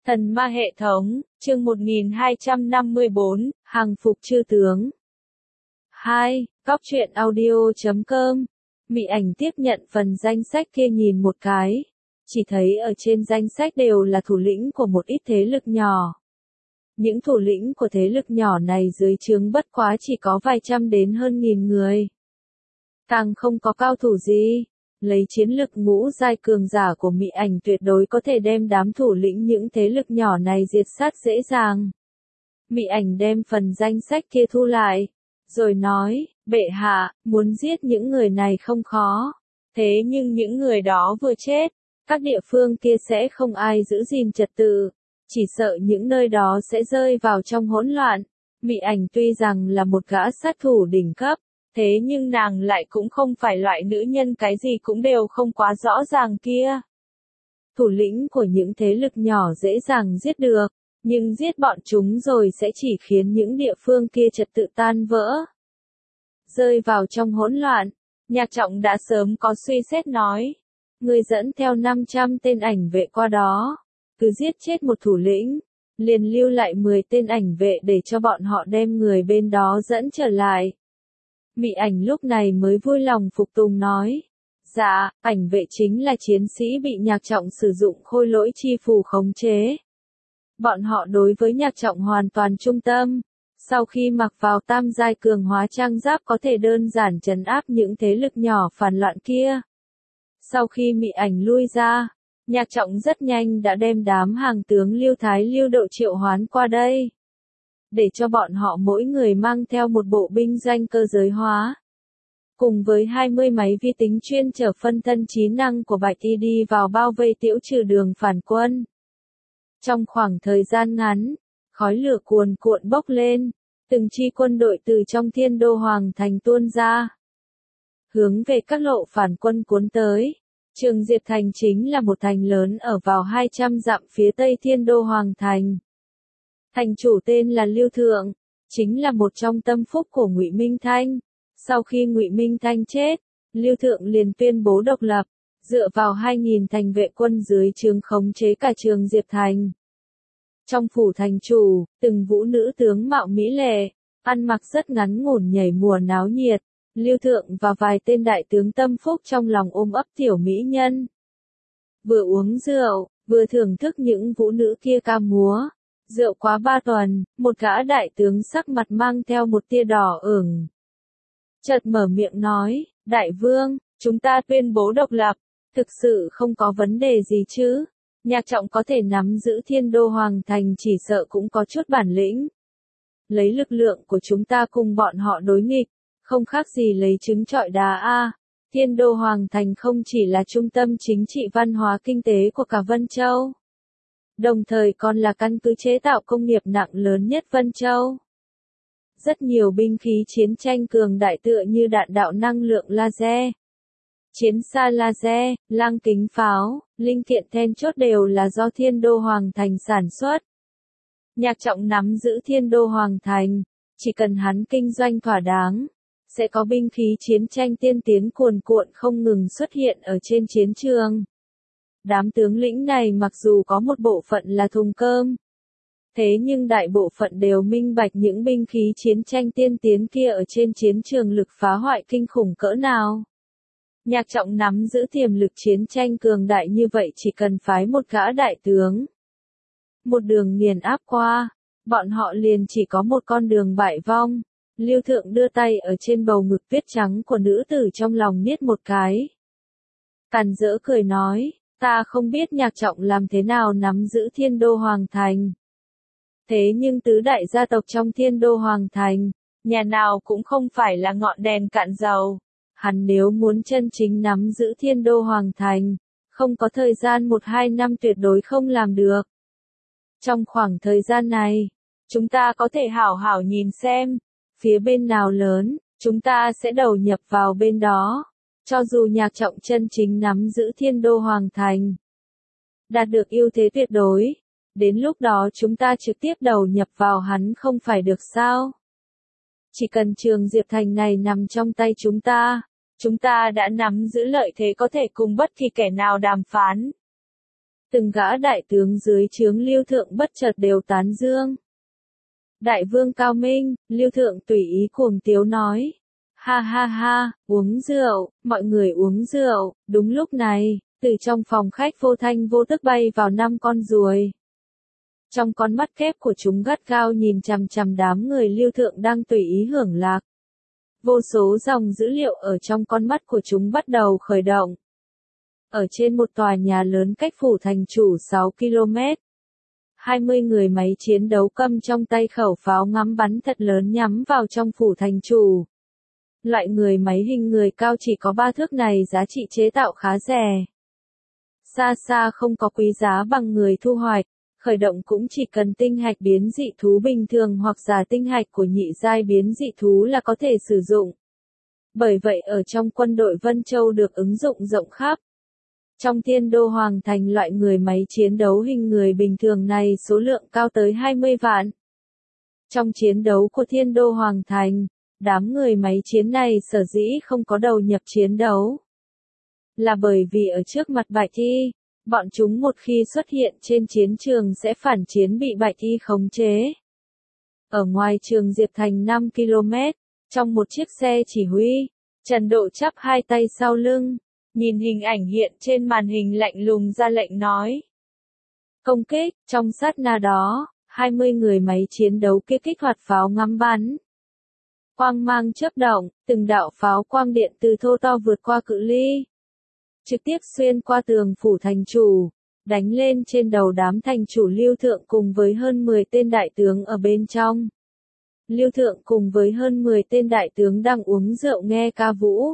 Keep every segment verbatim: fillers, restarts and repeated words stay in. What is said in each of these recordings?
Thần ma hệ thống, chương một nghìn hai trăm năm mươi bốn, hàng phục chư tướng. hai. Góc truyện audio chấm com. Mị ảnh tiếp nhận phần danh sách kia nhìn một cái. Chỉ thấy ở trên danh sách đều là thủ lĩnh của một ít thế lực nhỏ. Những thủ lĩnh của thế lực nhỏ này dưới trướng bất quá chỉ có vài trăm đến hơn nghìn người. Càng không có cao thủ gì. Lấy chiến lực ngũ giai cường giả của Mị ảnh tuyệt đối có thể đem đám thủ lĩnh những thế lực nhỏ này diệt sát dễ dàng. Mị ảnh đem phần danh sách kia thu lại, rồi nói, bệ hạ, muốn giết những người này không khó. Thế nhưng những người đó vừa chết, các địa phương kia sẽ không ai giữ gìn trật tự, chỉ sợ những nơi đó sẽ rơi vào trong hỗn loạn. Mị ảnh tuy rằng là một gã sát thủ đỉnh cấp, thế nhưng nàng lại cũng không phải loại nữ nhân cái gì cũng đều không quá rõ ràng kia. Thủ lĩnh của những thế lực nhỏ dễ dàng giết được, nhưng giết bọn chúng rồi sẽ chỉ khiến những địa phương kia trật tự tan vỡ. Rơi vào trong hỗn loạn, Nhạc Trọng đã sớm có suy xét nói. Người dẫn theo năm trăm tên ảnh vệ qua đó, cứ giết chết một thủ lĩnh, liền lưu lại mười tên ảnh vệ để cho bọn họ đem người bên đó dẫn trở lại. Mị ảnh lúc này mới vui lòng phục tùng nói. Dạ, ảnh vệ chính là chiến sĩ bị Nhạc Trọng sử dụng khôi lỗi chi phù khống chế. Bọn họ đối với Nhạc Trọng hoàn toàn trung tâm. Sau khi mặc vào tam giai cường hóa trang giáp có thể đơn giản trấn áp những thế lực nhỏ phản loạn kia. Sau khi Mị ảnh lui ra, Nhạc Trọng rất nhanh đã đem đám hàng tướng Lưu Thái Lưu Độ triệu hoán qua đây. Để cho bọn họ mỗi người mang theo một bộ binh doanh cơ giới hóa. Cùng với hai mươi máy vi tính chuyên chở phân thân trí năng của Bạch Y đi vào bao vây Tiễu Trừ Đường phản quân. Trong khoảng thời gian ngắn, khói lửa cuồn cuộn bốc lên, từng chi quân đội từ trong Thiên Đô Hoàng Thành tuôn ra. Hướng về các lộ phản quân cuốn tới. Trường Diệp Thành chính là một thành lớn ở vào hai trăm dặm phía tây Thiên Đô Hoàng Thành. Thành chủ tên là Lưu Thượng, chính là một trong tâm phúc của Ngụy Minh Thanh. Sau khi Ngụy Minh Thanh chết, Lưu Thượng liền tuyên bố độc lập, dựa vào hai nghìn thành vệ quân dưới trướng khống chế cả Trường Diệp Thành. Trong phủ thành chủ, từng vũ nữ tướng mạo mỹ lệ, ăn mặc rất ngắn ngủn nhảy mùa náo nhiệt. Lưu Thượng và vài tên đại tướng tâm phúc trong lòng ôm ấp tiểu mỹ nhân. Vừa uống rượu, vừa thưởng thức những vũ nữ kia ca múa. Rượu quá ba tuần, một gã đại tướng sắc mặt mang theo một tia đỏ ửng. Chợt mở miệng nói, đại vương, chúng ta tuyên bố độc lập, thực sự không có vấn đề gì chứ. Nhạc Trọng có thể nắm giữ Thiên Đô Hoàng Thành chỉ sợ cũng có chút bản lĩnh. Lấy lực lượng của chúng ta cùng bọn họ đối nghịch, không khác gì lấy trứng trọi đá a. Thiên Đô Hoàng Thành không chỉ là trung tâm chính trị văn hóa kinh tế của cả Vân Châu, đồng thời còn là căn cứ chế tạo công nghiệp nặng lớn nhất Vân Châu. Rất nhiều binh khí chiến tranh cường đại tựa như đạn đạo năng lượng laser, chiến xa laser, lăng kính pháo, linh kiện then chốt đều là do Thiên Đô Hoàng Thành sản xuất. Nhạc Trọng nắm giữ Thiên Đô Hoàng Thành, chỉ cần hắn kinh doanh thỏa đáng, sẽ có binh khí chiến tranh tiên tiến cuồn cuộn không ngừng xuất hiện ở trên chiến trường. Đám tướng lĩnh này mặc dù có một bộ phận là thùng cơm, thế nhưng đại bộ phận đều minh bạch những binh khí chiến tranh tiên tiến kia ở trên chiến trường lực phá hoại kinh khủng cỡ nào. Nhạc Trọng nắm giữ tiềm lực chiến tranh cường đại như vậy chỉ cần phái một gã đại tướng, một đường nghiền áp qua, bọn họ liền chỉ có một con đường bại vong. Lưu Thượng đưa tay ở trên bầu ngực tuyết trắng của nữ tử trong lòng niết một cái. Càn rỡ cười nói, ta không biết Nhạc Trọng làm thế nào nắm giữ Thiên Đô Hoàng Thành. Thế nhưng tứ đại gia tộc trong Thiên Đô Hoàng Thành, nhà nào cũng không phải là ngọn đèn cạn dầu. Hắn nếu muốn chân chính nắm giữ Thiên Đô Hoàng Thành, không có thời gian một hai năm tuyệt đối không làm được. Trong khoảng thời gian này, chúng ta có thể hảo hảo nhìn xem, phía bên nào lớn, chúng ta sẽ đầu nhập vào bên đó. Cho dù Nhạc Trọng chân chính nắm giữ Thiên Đô Hoàng Thành, đạt được ưu thế tuyệt đối, đến lúc đó chúng ta trực tiếp đầu nhập vào hắn không phải được sao? Chỉ cần Trường Diệp Thành này nằm trong tay chúng ta, chúng ta đã nắm giữ lợi thế có thể cùng bất kỳ kẻ nào đàm phán. từng gã đại tướng dưới trướng Lưu Thượng bất chợt đều tán dương. Đại vương cao minh, Lưu Thượng tùy ý cuồng tiếu nói. Ha ha ha, uống rượu, mọi người uống rượu. Đúng lúc này, từ trong phòng khách vô thanh vô tức bay vào năm con ruồi. Trong con mắt kép của chúng gắt gao nhìn chằm chằm đám người Lưu Thượng đang tùy ý hưởng lạc. Vô số dòng dữ liệu ở trong con mắt của chúng bắt đầu khởi động. Ở trên một tòa nhà lớn cách phủ thành chủ sáu ki lô mét, hai mươi người máy chiến đấu cầm trong tay khẩu pháo ngắm bắn thật lớn nhắm vào trong phủ thành chủ. Loại người máy hình người cao chỉ có ba thước này giá trị chế tạo khá rẻ. Xa xa không có quý giá bằng người thu hoạch, khởi động cũng chỉ cần tinh hạch biến dị thú bình thường hoặc giả tinh hạch của nhị giai biến dị thú là có thể sử dụng. Bởi vậy ở trong quân đội Vân Châu được ứng dụng rộng khắp. Trong Thiên Đô Hoàng Thành loại người máy chiến đấu hình người bình thường này số lượng cao tới hai mươi vạn. Trong chiến đấu của Thiên Đô Hoàng Thành, đám người máy chiến này sở dĩ không có đầu nhập chiến đấu. Là bởi vì ở trước mặt Bạch Thi, bọn chúng một khi xuất hiện trên chiến trường sẽ phản chiến bị Bạch Thi khống chế. Ở ngoài trường Diệp Thành năm ki lô mét, trong một chiếc xe chỉ huy, Trần Độ chắp hai tay sau lưng, nhìn hình ảnh hiện trên màn hình lạnh lùng ra lệnh nói. Công kích, trong sát na đó, hai mươi người máy chiến đấu kia kích hoạt pháo ngắm bắn. Quang mang chớp động, từng đạo pháo quang điện từ thô to vượt qua cự ly. Trực tiếp xuyên qua tường phủ thành chủ, đánh lên trên đầu đám thành chủ Lưu Thượng cùng với hơn mười tên đại tướng ở bên trong. Lưu Thượng cùng với hơn mười tên đại tướng đang uống rượu nghe ca vũ.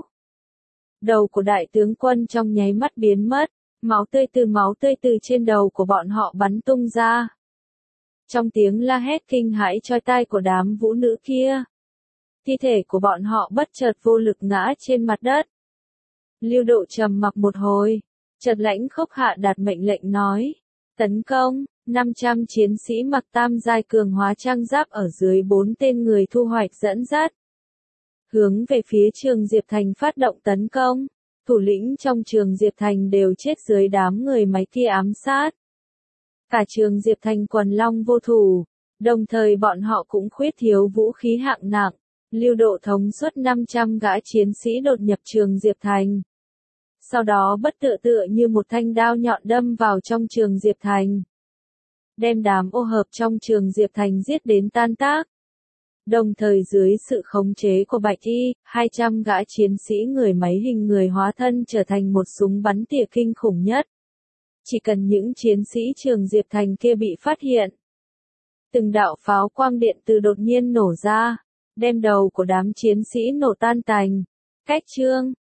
Đầu của đại tướng quân trong nháy mắt biến mất, máu tươi từ máu tươi từ trên đầu của bọn họ bắn tung ra. Trong tiếng la hét kinh hãi chói tai của đám vũ nữ kia, thi thể của bọn họ bất chợt vô lực ngã trên mặt đất. Lưu Độ trầm mặc một hồi, chợt lãnh khốc hạ đạt mệnh lệnh nói, tấn công, năm trăm chiến sĩ mặc tam giai cường hóa trang giáp ở dưới bốn tên người thu hoạch dẫn dắt. Hướng về phía trường Diệp Thành phát động tấn công, thủ lĩnh trong trường Diệp Thành đều chết dưới đám người máy kia ám sát. Cả trường Diệp Thành quần long vô thủ, đồng thời bọn họ cũng khuyết thiếu vũ khí hạng nặng. Lưu Độ thống suất năm trăm gã chiến sĩ đột nhập trường Diệp Thành. Sau đó bất tựa tựa như một thanh đao nhọn đâm vào trong trường Diệp Thành. Đem đám ô hợp trong trường Diệp Thành giết đến tan tác. Đồng thời dưới sự khống chế của Bạch Y, hai trăm gã chiến sĩ người máy hình người hóa thân trở thành một súng bắn tỉa kinh khủng nhất. Chỉ cần những chiến sĩ trường Diệp Thành kia bị phát hiện. Từng đạo pháo quang điện từ đột nhiên nổ ra, đem đầu của đám chiến sĩ nổ tan tành. Cách chương